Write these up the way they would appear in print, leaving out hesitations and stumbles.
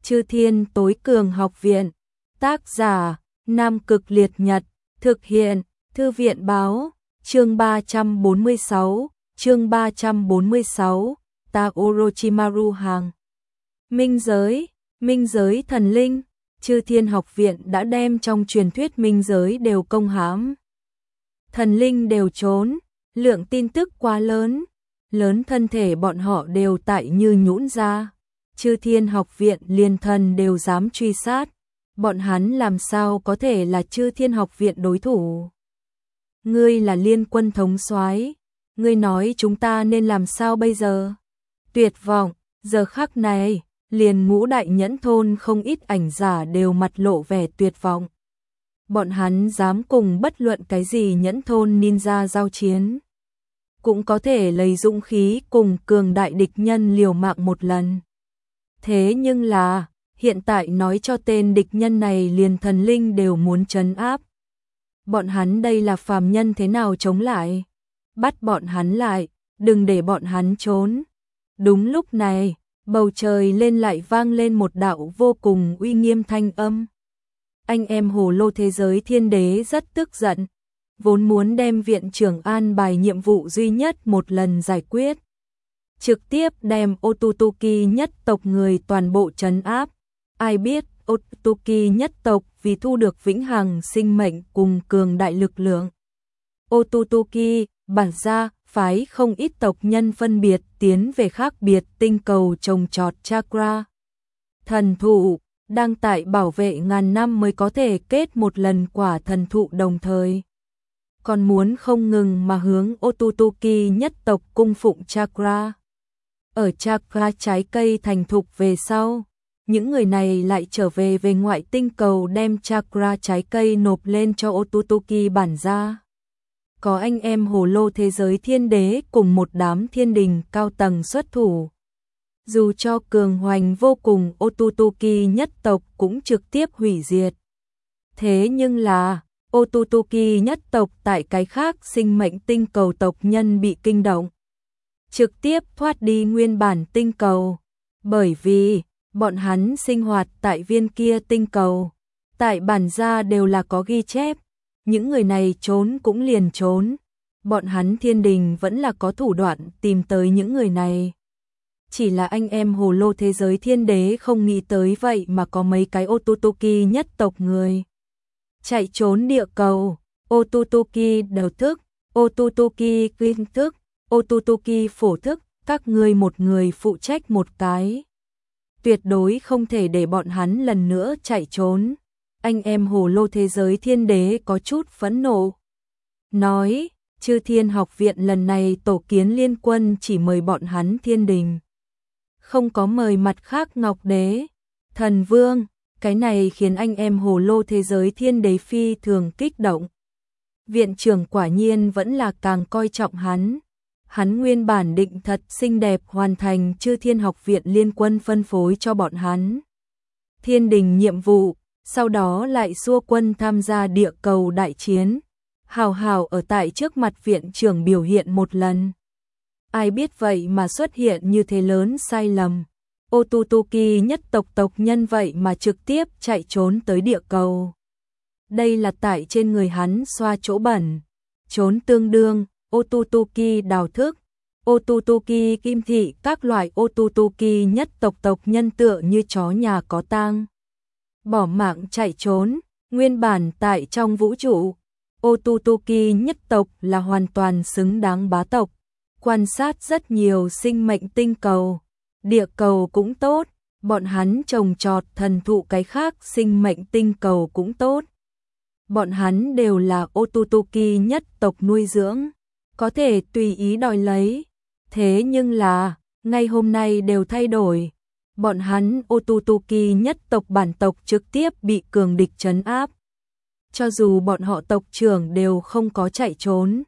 Chư Thiên Tối Cường Học Viện. Tác giả: Nam Cực Liệt Nhật. Thực hiện: Thư viện Báo. Chương 346. Chương 346. Ta Orochimaru hàng. Minh giới thần linh. Chư Thiên Học Viện đã đem trong truyền thuyết minh giới đều công hãm. Thần linh đều trốn, lượng tin tức quá lớn, thân thể bọn họ đều tại như nhũn ra. Chư Thiên Học Viện liền thần đều dám truy sát, bọn hắn làm sao có thể là Chư Thiên Học Viện đối thủ. Ngươi là Liên Quân thống soái, ngươi nói chúng ta nên làm sao bây giờ? Tuyệt vọng, giờ khắc này, liền Ngũ Đại Nhẫn thôn không ít ảnh giả đều mặt lộ vẻ tuyệt vọng. Bọn hắn dám cùng bất luận cái gì Nhẫn thôn ninja giao chiến, cũng có thể lấy dũng khí cùng cường đại địch nhân liều mạng một lần. Thế nhưng là, hiện tại nói cho tên địch nhân này liền thần linh đều muốn trấn áp. Bọn hắn đây là phàm nhân thế nào chống lại? Bắt bọn hắn lại, đừng để bọn hắn trốn. Đúng lúc này, bầu trời lên lại vang lên một đạo vô cùng uy nghiêm thanh âm. Anh em Hồ Lô thế giới Thiên Đế rất tức giận, vốn muốn đem viện trưởng an bài nhiệm vụ duy nhất một lần giải quyết. Trực tiếp đem Ototoki nhất tộc người toàn bộ trấn áp. Ai biết Ototoki nhất tộc vì thu được vĩnh hằng sinh mệnh cùng cường đại lực lượng. Ototoki bản ra phái không ít tộc nhân phân biệt tiến về khác biệt tinh cầu trồng trọt chakra. Thần thụ đang tại bảo vệ ngàn năm mới có thể kết một lần quả thần thụ đồng thời. Còn muốn không ngừng mà hướng Ototoki nhất tộc cung phụng chakra. Ở chakra trái cây thành thục về sau, những người này lại trở về ngoại tinh cầu đem chakra trái cây nộp lên cho Ototoki bản gia. Có anh em Hồ Lô thế giới Thiên Đế cùng một đám thiên đình cao tầng xuất thủ. Dù cho cường hoành vô cùng Ototoki nhất tộc cũng trực tiếp hủy diệt. Thế nhưng là, Ototoki nhất tộc tại cái khác sinh mệnh tinh cầu tộc nhân bị kinh động. Trực tiếp thoát đi nguyên bản tinh cầu. Bởi vì, bọn hắn sinh hoạt tại viên kia tinh cầu. Tại bản gia đều là có ghi chép. Những người này trốn cũng liền trốn. Bọn hắn thiên đình vẫn là có thủ đoạn tìm tới những người này. Chỉ là anh em Hồ Lô thế giới Thiên Đế không nghĩ tới vậy mà có mấy cái Ototoki nhất tộc người chạy trốn địa cầu. Ototoki đầu thức, Ototoki kinh thức, Ototoki phổ thức, các ngươi một người phụ trách một cái. Tuyệt đối không thể để bọn hắn lần nữa chạy trốn. Anh em Hồ Lô thế giới Thiên Đế có chút phẫn nộ. Nói, Chư Thiên Học Viện lần này tổ kiến liên quân chỉ mời bọn hắn thiên đình. Không có mời mặt khác Ngọc Đế, Thần Vương, cái này khiến anh em Hồ Lô thế giới Thiên Đế phi thường kích động. Viện trưởng quả nhiên vẫn là càng coi trọng hắn. Hắn nguyên bản định thật xinh đẹp hoàn thành Chư Thiên Học Viện liên quân phân phối cho bọn hắn thiên đình nhiệm vụ, sau đó lại xua quân tham gia địa cầu đại chiến. Hào hào ở tại trước mặt viện trưởng biểu hiện một lần. Ai biết vậy mà xuất hiện như thế lớn sai lầm. Ototoki nhất tộc nhân vậy mà trực tiếp chạy trốn tới địa cầu. Đây là tại trên người hắn xoa chỗ bẩn. Trốn tương đương, Ototoki đào thức, Ototoki kim thị, các loại Ototoki nhất tộc nhân tựa như chó nhà có tang. Bỏ mạng chạy trốn, nguyên bản tại trong vũ trụ. Ototoki nhất tộc là hoàn toàn xứng đáng bá tộc. Quan sát rất nhiều sinh mệnh tinh cầu, địa cầu cũng tốt, bọn hắn trồng trọt thần thụ cái khác sinh mệnh tinh cầu cũng tốt. Bọn hắn đều là Ototoki nhất tộc nuôi dưỡng, có thể tùy ý đòi lấy. Thế nhưng là, ngay hôm nay đều thay đổi. Bọn hắn Ototoki nhất tộc bản tộc trực tiếp bị cường địch trấn áp. Cho dù bọn họ tộc trưởng đều không có chạy trốn.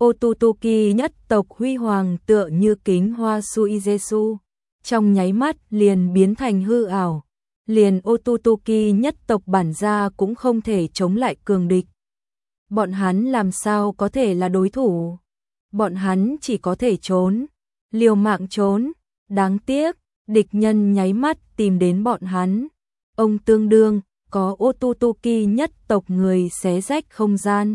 Ototoki nhất tộc huy hoàng tựa như kính hoa Suijesu, trong nháy mắt liền biến thành hư ảo. Liền Ototoki nhất tộc bản gia cũng không thể chống lại cường địch. Bọn hắn làm sao có thể là đối thủ? Bọn hắn chỉ có thể trốn, liều mạng trốn. Đáng tiếc, địch nhân nháy mắt tìm đến bọn hắn. Ông tương đương, có Ototoki nhất tộc người xé rách không gian.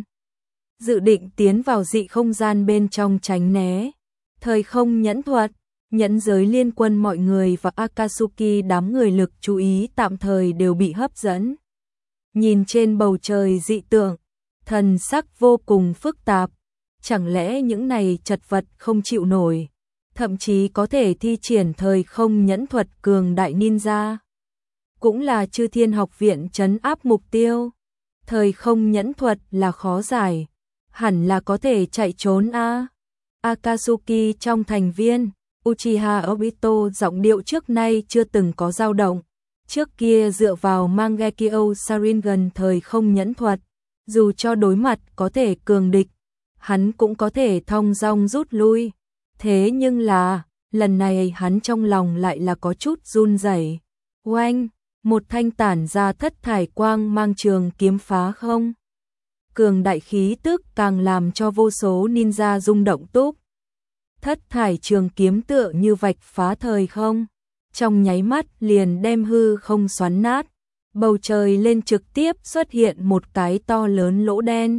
Dự định tiến vào dị không gian bên trong tránh né. Thời không nhẫn thuật, nhẫn giới liên quân mọi người và Akatsuki đám người lực chú ý tạm thời đều bị hấp dẫn. Nhìn trên bầu trời dị tượng, thần sắc vô cùng phức tạp. Chẳng lẽ những này chật vật không chịu nổi, thậm chí có thể thi triển thời không nhẫn thuật cường đại ninja. Cũng là Chư Thiên Học Viện trấn áp mục tiêu. Thời không nhẫn thuật là khó giải, hẳn là có thể chạy trốn a. Akatsuki trong thành viên, Uchiha Obito giọng điệu trước nay chưa từng có dao động. Trước kia dựa vào Mangekyo Sharingan thời không nhẫn thuật, dù cho đối mặt có thể cường địch, hắn cũng có thể thong dong rút lui. Thế nhưng là, lần này hắn trong lòng lại là có chút run rẩy. Oanh, một thanh tản ra thất thải quang mang trường kiếm phá không. Cường đại khí tức càng làm cho vô số ninja rung động túc. Thất thải trường kiếm tựa như vạch phá thời không, trong nháy mắt liền đem hư không xoắn nát. Bầu trời lên trực tiếp xuất hiện một cái to lớn lỗ đen.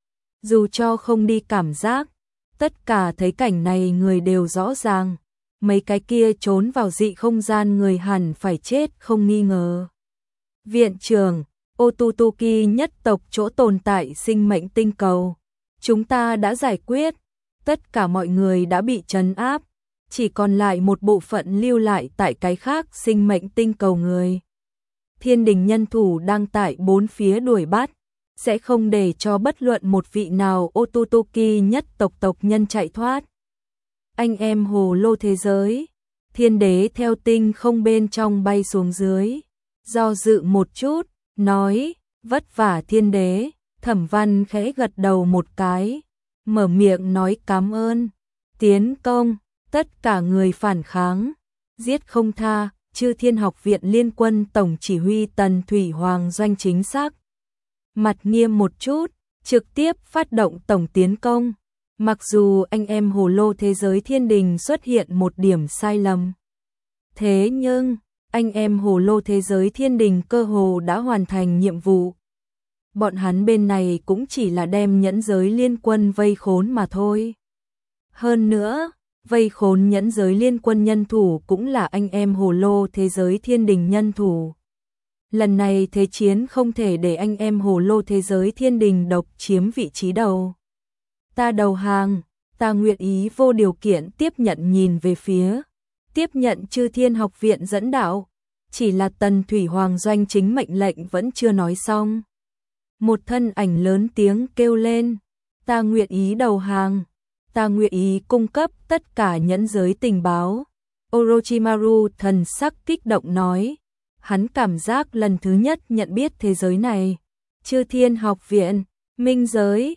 Dù cho không đi cảm giác, tất cả thấy cảnh này người đều rõ ràng. Mấy cái kia trốn vào dị không gian người hẳn phải chết không nghi ngờ. Viện trưởng, Ototoki nhất tộc chỗ tồn tại sinh mệnh tinh cầu. Chúng ta đã giải quyết, tất cả mọi người đã bị trấn áp, chỉ còn lại một bộ phận lưu lại tại cái khác sinh mệnh tinh cầu người. Thiên đình nhân thủ đang tại bốn phía đuổi bắt, sẽ không để cho bất luận một vị nào Ototoki nhất tộc nhân chạy thoát. Anh em hồ lô thế giới, thiên đế theo tinh không bên trong bay xuống dưới, do dự một chút, nói, vất vả thiên đế. Thẩm Văn khẽ gật đầu một cái, mở miệng nói cảm ơn. Tiến công, tất cả người phản kháng, giết không tha. Chư Thiên Học Viện Liên Quân Tổng Chỉ huy Tần Thủy Hoàng doanh chính xác. Mặt nghiêm một chút, trực tiếp phát động tổng tiến công. Mặc dù anh em hồ lô thế giới thiên đình xuất hiện một điểm sai lầm. Thế nhưng, anh em hồ lô thế giới thiên đình cơ hồ đã hoàn thành nhiệm vụ. Bọn hắn bên này cũng chỉ là đem nhẫn giới liên quân vây khốn mà thôi. Hơn nữa, vây khốn nhẫn giới liên quân nhân thủ cũng là anh em hồ lô thế giới thiên đình nhân thủ. Lần này thế chiến không thể để anh em hồ lô thế giới thiên đình độc chiếm vị trí đầu. Ta đầu hàng, ta nguyện ý vô điều kiện tiếp nhận nhìn về phía. Tiếp nhận Chư Thiên Học Viện dẫn đạo. Chỉ là Tần Thủy Hoàng doanh chính mệnh lệnh vẫn chưa nói xong. Một thân ảnh lớn tiếng kêu lên. Ta nguyện ý đầu hàng. Ta nguyện ý cung cấp tất cả nhẫn giới tình báo. Orochimaru thần sắc kích động nói. Hắn cảm giác lần thứ nhất nhận biết thế giới này. Chư Thiên Học Viện, Minh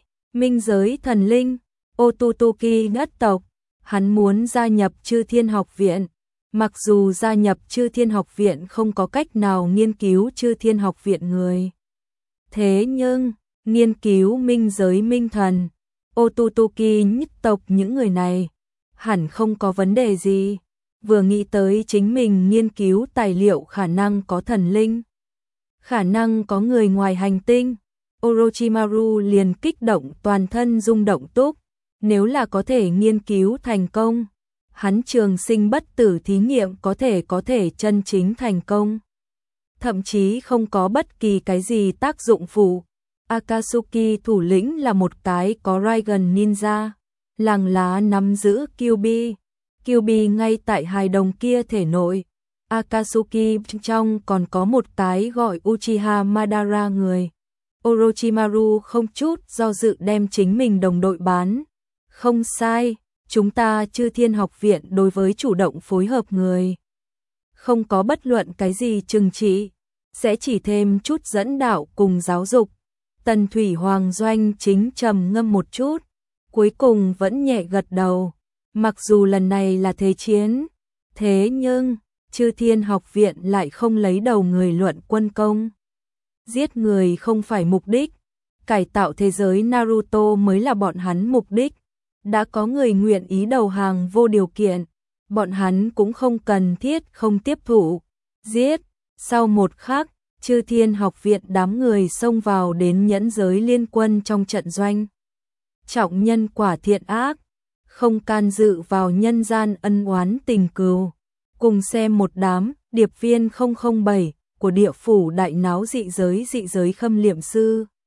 giới thần linh, Ototoki nhất tộc. Hắn muốn gia nhập Chư Thiên Học Viện. Mặc dù gia nhập Chư Thiên Học Viện không có cách nào nghiên cứu Chư Thiên Học Viện người. Thế nhưng, nghiên cứu minh giới minh thần, Ototoki nhất tộc những người này, hẳn không có vấn đề gì. Vừa nghĩ tới chính mình nghiên cứu tài liệu khả năng có thần linh, khả năng có người ngoài hành tinh, Orochimaru liền kích động toàn thân rung động túc. Nếu là có thể nghiên cứu thành công, hắn trường sinh bất tử thí nghiệm có thể chân chính thành công. Thậm chí không có bất kỳ cái gì tác dụng phụ. Akatsuki thủ lĩnh là một cái có Raigan ninja, làng lá nắm giữ Kyuubi. Kyuubi ngay tại hài đồng kia thể nội. Akatsuki trong còn có một cái gọi Uchiha Madara người. Orochimaru không chút do dự đem chính mình đồng đội bán. Không sai, chúng ta Chư Thiên Học Viện đối với chủ động phối hợp người. Không có bất luận cái gì trừng trị, sẽ chỉ thêm chút dẫn đạo cùng giáo dục. Tần Thủy Hoàng doanh chính trầm ngâm một chút, cuối cùng vẫn nhẹ gật đầu. Mặc dù lần này là thế chiến, thế nhưng Chư Thiên Học Viện lại không lấy đầu người luận quân công. Giết người không phải mục đích, cải tạo thế giới Naruto mới là bọn hắn mục đích. Đã có người nguyện ý đầu hàng vô điều kiện, bọn hắn cũng không cần thiết không tiếp thụ, giết. Sau một khắc, Chư Thiên Học Viện đám người xông vào đến nhẫn giới liên quân trong trận doanh. Trọng nhân quả thiện ác, không can dự vào nhân gian ân oán tình cừu. Cùng xem một đám điệp viên 007 của địa phủ đại náo dị giới Khâm Liệm Sư.